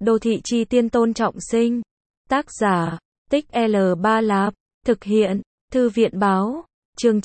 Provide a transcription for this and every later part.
Đô thị chi tiên Tôn Trọng Sinh. Tác giả, Tích L3 Lạp. Thực hiện, Thư viện báo. Chương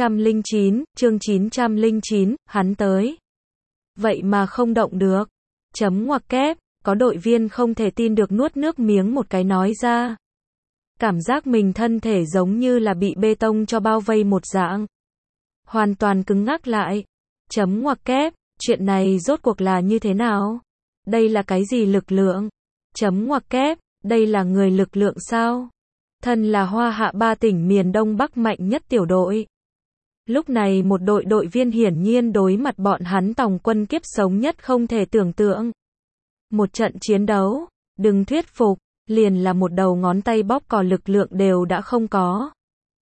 909, hắn tới. Vậy mà không động được. Chấm ngoặc kép, có đội viên không thể tin được nuốt nước miếng một cái nói ra. Cảm giác mình thân thể giống như là bị bê tông cho bao vây một dạng. Hoàn toàn cứng ngắc lại. Chấm ngoặc kép, chuyện này rốt cuộc là như thế nào? Đây là cái gì lực lượng? Chấm ngoặc kép, đây là người lực lượng sao? Thân là Hoa Hạ 3 tỉnh miền Đông Bắc mạnh nhất tiểu đội. Lúc này một đội viên hiển nhiên đối mặt bọn hắn tòng quân kiếp sống nhất không thể tưởng tượng. Một trận chiến đấu, đừng thuyết phục, liền là một đầu ngón tay bóp cò lực lượng đều đã không có.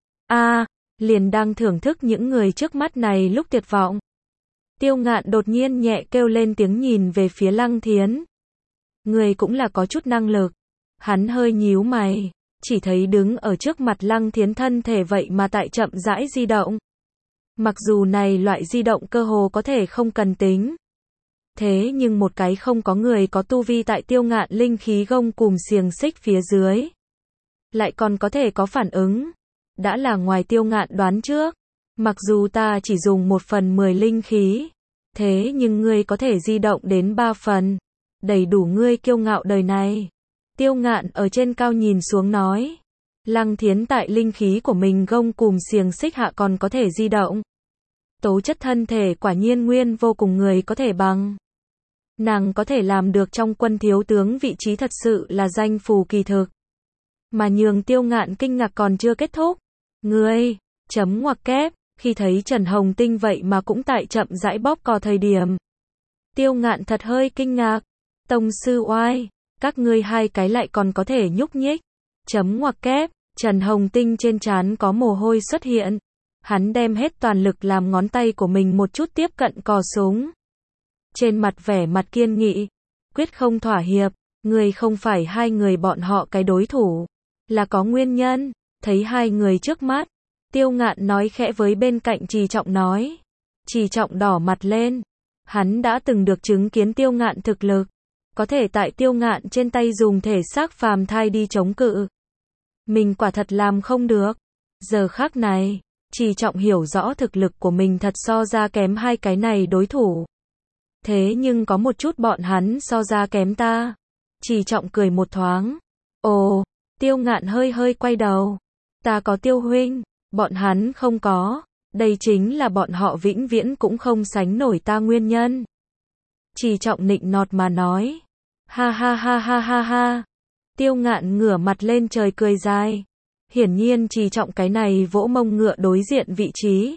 Liền đang thưởng thức những người trước mắt này lúc tuyệt vọng. Tiêu Ngạn đột nhiên nhẹ kêu lên tiếng nhìn về phía Lăng Thiến. Người cũng là có chút năng lực. Hắn hơi nhíu mày, chỉ thấy đứng ở trước mặt Lăng Thiến thân thể vậy mà tại chậm rãi di động. Mặc dù này loại di động cơ hồ có thể không cần tính. Thế nhưng một cái không có người có tu vi tại Tiêu Ngạn linh khí gông cùm xiềng xích phía dưới. Lại còn có thể có phản ứng. Đã là ngoài Tiêu Ngạn đoán trước. Mặc dù ta chỉ dùng 1/10 linh khí. Thế nhưng ngươi có thể di động đến 3 phần. Đầy đủ ngươi kiêu ngạo đời này. Tiêu Ngạn ở trên cao nhìn xuống nói. Lăng Thiến tại linh khí của mình gông cùm xiềng xích hạ còn có thể di động. Tố chất thân thể quả nhiên nguyên vô cùng người có thể bằng. Nàng có thể làm được trong quân thiếu tướng vị trí thật sự là danh phù kỳ thực. Mà nhường Tiêu Ngạn kinh ngạc còn chưa kết thúc. Ngươi, chấm ngoặc kép, khi thấy Trần Hồng Tinh vậy mà cũng tại chậm rãi bóp cò thời điểm. Tiêu Ngạn thật hơi kinh ngạc. Tông sư oai, các ngươi hai cái lại còn có thể nhúc nhích. Chấm ngoặc kép, Trần Hồng Tinh trên trán có mồ hôi xuất hiện. Hắn đem hết toàn lực làm ngón tay của mình một chút tiếp cận cò súng. Trên mặt vẻ mặt kiên nghị, quyết không thỏa hiệp, người không phải hai người bọn họ cái đối thủ, là có nguyên nhân. Thấy hai người trước mắt, Tiêu Ngạn nói khẽ với bên cạnh Trì Trọng nói. Trì Trọng đỏ mặt lên, hắn đã từng được chứng kiến Tiêu Ngạn thực lực, có thể tại Tiêu Ngạn trên tay dùng thể xác phàm thai đi chống cự. Mình quả thật làm không được. Giờ khắc này, Trì Trọng hiểu rõ thực lực của mình thật so ra kém hai cái này đối thủ. Thế nhưng có một chút bọn hắn so ra kém ta. Trì Trọng cười một thoáng. Ồ, Tiêu Ngạn hơi quay đầu. Ta có Tiêu huynh, bọn hắn không có. Đây chính là bọn họ vĩnh viễn cũng không sánh nổi ta nguyên nhân. Trì Trọng nịnh nọt mà nói. Ha ha ha ha ha ha. Tiêu Ngạn ngửa mặt lên trời cười dài. Hiển nhiên Trì Trọng cái này vỗ mông ngựa đối diện vị trí.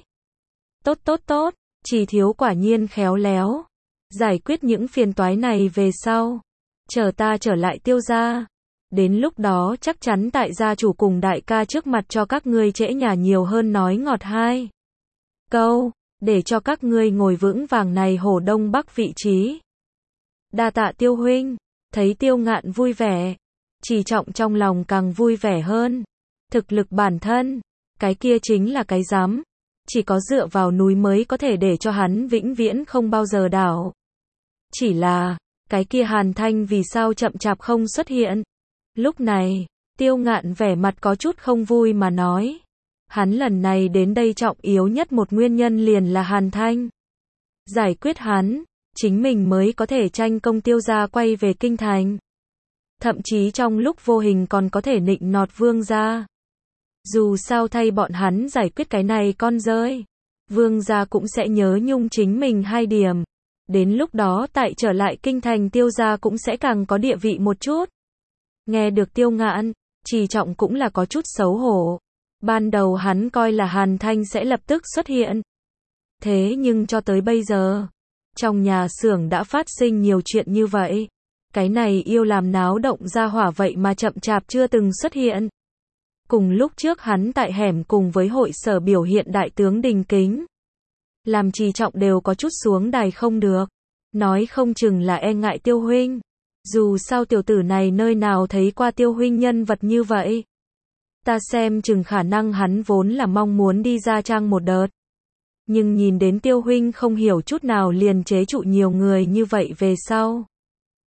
Tốt, Trì thiếu quả nhiên khéo léo. Giải quyết những phiền toái này về sau. Chờ ta trở lại Tiêu gia. Đến lúc đó chắc chắn tại gia chủ cùng đại ca trước mặt cho các ngươi trễ nhà nhiều hơn nói ngọt hai câu, để cho các ngươi ngồi vững vàng này hổ đông bắc vị trí. Đa tạ Tiêu huynh. Thấy Tiêu Ngạn vui vẻ, Trì Trọng trong lòng càng vui vẻ hơn. Thực lực bản thân, cái kia chính là cái rắm. Chỉ có dựa vào núi mới có thể để cho hắn vĩnh viễn không bao giờ đảo. Chỉ là, cái kia Hàn Thanh vì sao chậm chạp không xuất hiện? Lúc này, Tiêu Ngạn vẻ mặt có chút không vui mà nói. Hắn lần này đến đây trọng yếu nhất một nguyên nhân liền là Hàn Thanh. Giải quyết hắn, chính mình mới có thể tranh công Tiêu gia quay về kinh thành. Thậm chí trong lúc vô hình còn có thể nịnh nọt Vương gia. Dù sao thay bọn hắn giải quyết cái này con rơi, Vương gia cũng sẽ nhớ nhung chính mình 2 điểm. Đến lúc đó tại trở lại kinh thành Tiêu gia cũng sẽ càng có địa vị một chút. Nghe được Tiêu Ngạn, Trì Trọng cũng là có chút xấu hổ. Ban đầu hắn coi là Hàn Thanh sẽ lập tức xuất hiện. Thế nhưng cho tới bây giờ, trong nhà xưởng đã phát sinh nhiều chuyện như vậy. Cái này yêu làm náo động ra hỏa vậy mà chậm chạp chưa từng xuất hiện. Cùng lúc trước hắn tại hẻm cùng với hội sở biểu hiện đại tướng đình kính. Làm Trì Trọng đều có chút xuống đài không được. Nói không chừng là e ngại Tiêu huynh. Dù sao tiểu tử này nơi nào thấy qua Tiêu huynh nhân vật như vậy. Ta xem chừng khả năng hắn vốn là mong muốn đi ra trang một đợt. Nhưng nhìn đến Tiêu huynh không hiểu chút nào liền chế trụ nhiều người như vậy về sau.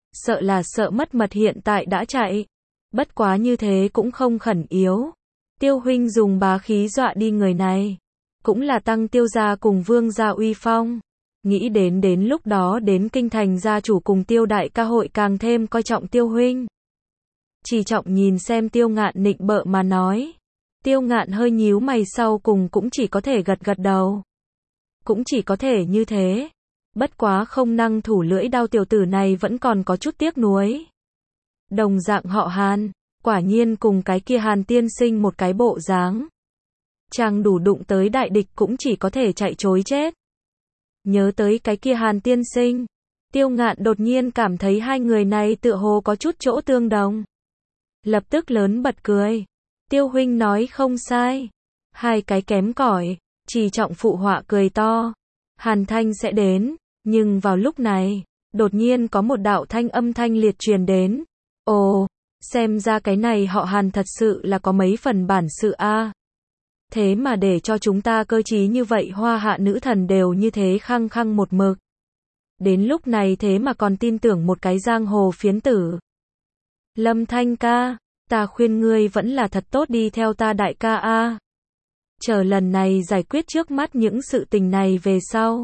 sợ là sợ mất mật hiện tại đã chạy. Bất quá như thế cũng không khẩn yếu. Tiêu huynh dùng bá khí dọa đi người này, cũng là tăng Tiêu gia cùng Vương gia uy phong. Nghĩ đến lúc đó đến kinh thành gia chủ cùng Tiêu đại ca hội càng thêm coi trọng Tiêu huynh. Chỉ Trọng nhìn xem Tiêu Ngạn nịnh bợ mà nói. Tiêu Ngạn hơi nhíu mày sau cùng cũng chỉ có thể gật gật đầu. Cũng chỉ có thể như thế. Bất quá không năng thủ lưỡi đao tiểu tử này vẫn còn có chút tiếc nuối. Đồng dạng họ Hàn, quả nhiên cùng cái kia Hàn tiên sinh một cái bộ dáng. Chàng đủ đụng tới đại địch cũng chỉ có thể chạy trối chết. Nhớ tới cái kia Hàn tiên sinh, Tiêu Ngạn đột nhiên cảm thấy hai người này tựa hồ có chút chỗ tương đồng. Lập tức lớn bật cười. Tiêu huynh nói không sai. Hai cái kém cỏi. Chỉ Trọng phụ họa cười to. Hàn Thanh sẽ đến. Nhưng vào lúc này, đột nhiên có một đạo thanh âm thanh liệt truyền đến. Ồ, xem ra cái này họ Hàn thật sự là có mấy phần bản sự a. Thế mà để cho chúng ta cơ trí như vậy hoa hạ nữ thần đều như thế khăng khăng một mực. Đến lúc này thế mà còn tin tưởng một cái giang hồ phiến tử. Lâm Thanh ca, ta khuyên ngươi vẫn là thật tốt đi theo ta đại ca a. Chờ lần này giải quyết trước mắt những sự tình này về sau.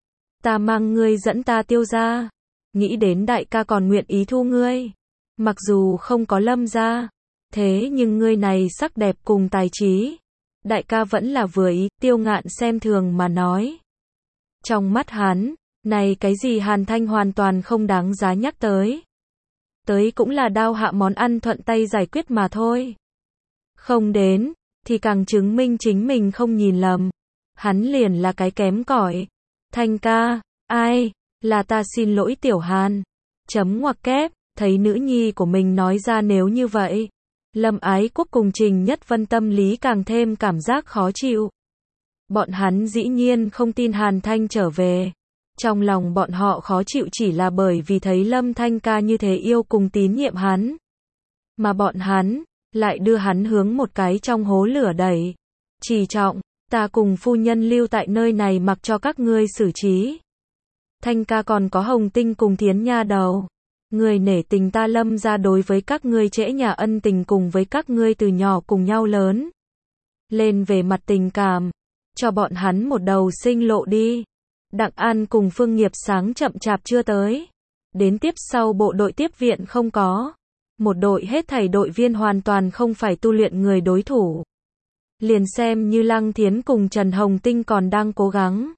Ta mang ngươi dẫn ta Tiêu gia. Nghĩ đến đại ca còn nguyện ý thu ngươi. Mặc dù không có Lâm gia, thế nhưng ngươi này sắc đẹp cùng tài trí. Đại ca vẫn là vừa ý, Tiêu Ngạn xem thường mà nói. Trong mắt hắn, này cái gì Hàn Thanh hoàn toàn không đáng giá nhắc tới. Tới cũng là đao hạ món ăn thuận tay giải quyết mà thôi. Không đến, thì càng chứng minh chính mình không nhìn lầm. Hắn liền là cái kém cỏi. Thanh ca, ai, là ta xin lỗi Tiểu Hàn. Chấm ngoặc kép, thấy nữ nhi của mình nói ra nếu như vậy. Lâm Ái Quốc cùng Trình Nhất Vân tâm lý càng thêm cảm giác khó chịu. Bọn hắn dĩ nhiên không tin Hàn Thanh trở về. Trong lòng bọn họ khó chịu chỉ là bởi vì thấy Lâm Thanh ca như thế yêu cùng tín nhiệm hắn. Mà bọn hắn, lại đưa hắn hướng một cái trong hố lửa đẩy. Chỉ Trọng, ta cùng phu nhân lưu tại nơi này mặc cho các ngươi xử trí. Thanh ca còn có Hồng Tinh cùng Thiến nha đầu. Người nể tình ta Lâm ra đối với các ngươi trễ nhà ân tình cùng với các ngươi từ nhỏ cùng nhau lớn. Lên về mặt tình cảm, cho bọn hắn một đầu sinh lộ đi. Đặng An cùng Phương Nghiệp sáng chậm chạp chưa tới. Đến tiếp sau bộ đội tiếp viện không có. Một đội hết thảy đội viên hoàn toàn không phải tu luyện người đối thủ. Liền xem như Lăng Thiến cùng Trần Hồng Tinh còn đang cố gắng.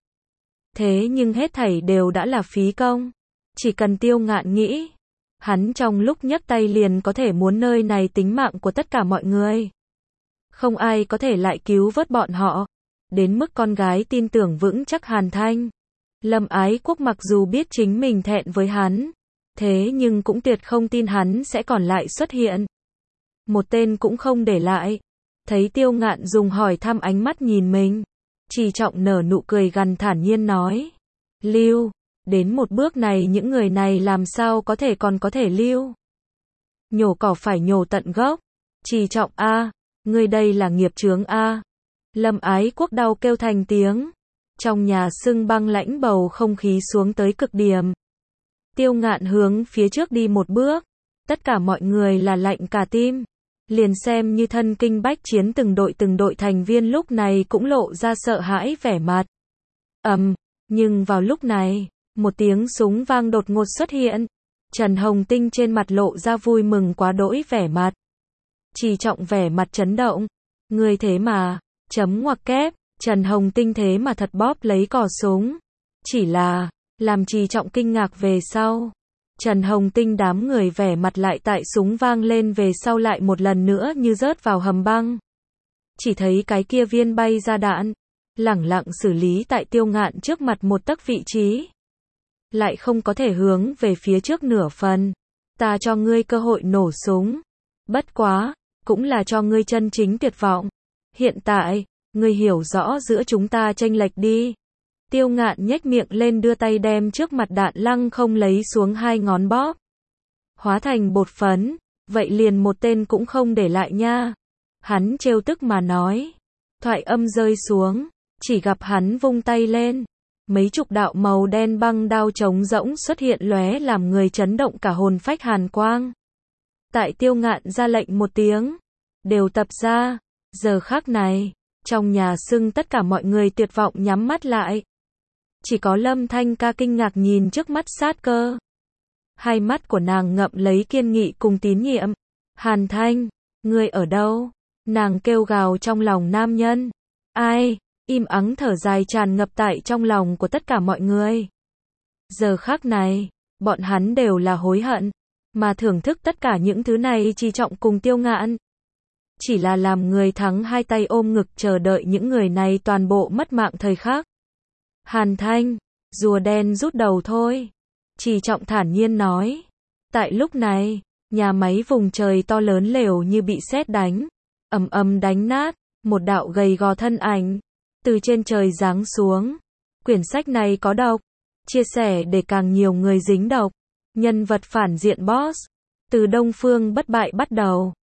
Thế nhưng hết thảy đều đã là phí công. Chỉ cần Tiêu Ngạn nghĩ, hắn trong lúc nhấc tay liền có thể muốn nơi này tính mạng của tất cả mọi người. Không ai có thể lại cứu vớt bọn họ. Đến mức con gái tin tưởng vững chắc Hàn Thanh. Lâm Ái Quốc mặc dù biết chính mình thẹn với hắn, thế nhưng cũng tuyệt không tin hắn sẽ còn lại xuất hiện. Một tên cũng không để lại. Thấy Tiêu Ngạn dùng hỏi thăm ánh mắt nhìn mình, Chỉ Trọng nở nụ cười gằn thản nhiên nói. Lưu, đến một bước này những người này làm sao có thể còn có thể lưu. Nhổ cỏ phải nhổ tận gốc. Chỉ Trọng a, ngươi đây là nghiệp chướng a. Lâm Ái Quốc đau kêu thành tiếng. Trong nhà sưng băng lãnh bầu không khí xuống tới cực điểm. Tiêu Ngạn hướng phía trước đi một bước. Tất cả mọi người là lạnh cả tim. Liền xem như thân kinh bách chiến từng đội thành viên lúc này cũng lộ ra sợ hãi vẻ mặt. Nhưng vào lúc này, một tiếng súng vang đột ngột xuất hiện. Trần Hồng Tinh trên mặt lộ ra vui mừng quá đỗi vẻ mặt. Chỉ Trọng vẻ mặt chấn động. Người thế mà, chấm ngoặc kép, Trần Hồng Tinh thế mà thật bóp lấy cò súng. Chỉ là, làm Chỉ Trọng kinh ngạc về sau. Trần Hồng Tinh đám người vẻ mặt lại tại súng vang lên về sau lại một lần nữa như rớt vào hầm băng. Chỉ thấy cái kia viên bay ra đạn, lẳng lặng xử lý tại Tiêu Ngạn trước mặt một tấc vị trí. Lại không có thể hướng về phía trước nửa phần. Ta cho ngươi cơ hội nổ súng. Bất quá, cũng là cho ngươi chân chính tuyệt vọng. Hiện tại, ngươi hiểu rõ giữa chúng ta chênh lệch đi. Tiêu Ngạn nhếch miệng lên đưa tay đem trước mặt đạn lăng không lấy xuống hai ngón bóp. Hóa thành bột phấn, vậy liền một tên cũng không để lại nha. Hắn trêu tức mà nói. Thoại âm rơi xuống, chỉ gặp hắn vung tay lên. mấy chục đạo màu đen băng đao trống rỗng xuất hiện lóe làm người chấn động cả hồn phách hàn quang. Tại Tiêu Ngạn ra lệnh một tiếng, đều tập ra. Giờ khắc này, trong nhà Sưng tất cả mọi người tuyệt vọng nhắm mắt lại. Chỉ có Lâm Thanh Ca kinh ngạc nhìn trước mắt sát cơ. Hai mắt của nàng ngậm lấy kiên nghị cùng tín nhiệm. Hàn Thanh, ngươi ở đâu? Nàng kêu gào trong lòng nam nhân. Ai? Im ắng thở dài tràn ngập tại trong lòng của tất cả mọi người. Giờ khắc này, bọn hắn đều là hối hận, mà thưởng thức tất cả những thứ này chỉ trọng cùng Tiêu Ngạn. Chỉ là làm người thắng hai tay ôm ngực chờ đợi những người này toàn bộ mất mạng thời khắc. Hàn Thanh, rùa đen rút đầu thôi. Chỉ trọng thản nhiên nói. Tại lúc này, nhà máy vùng trời to lớn lều như bị sét đánh, ầm ầm đánh nát, một đạo gầy gò thân ảnh từ trên trời giáng xuống. Quyển sách này có độc, chia sẻ để càng nhiều người dính độc. Nhân vật phản diện boss, từ Đông Phương Bất Bại bắt đầu.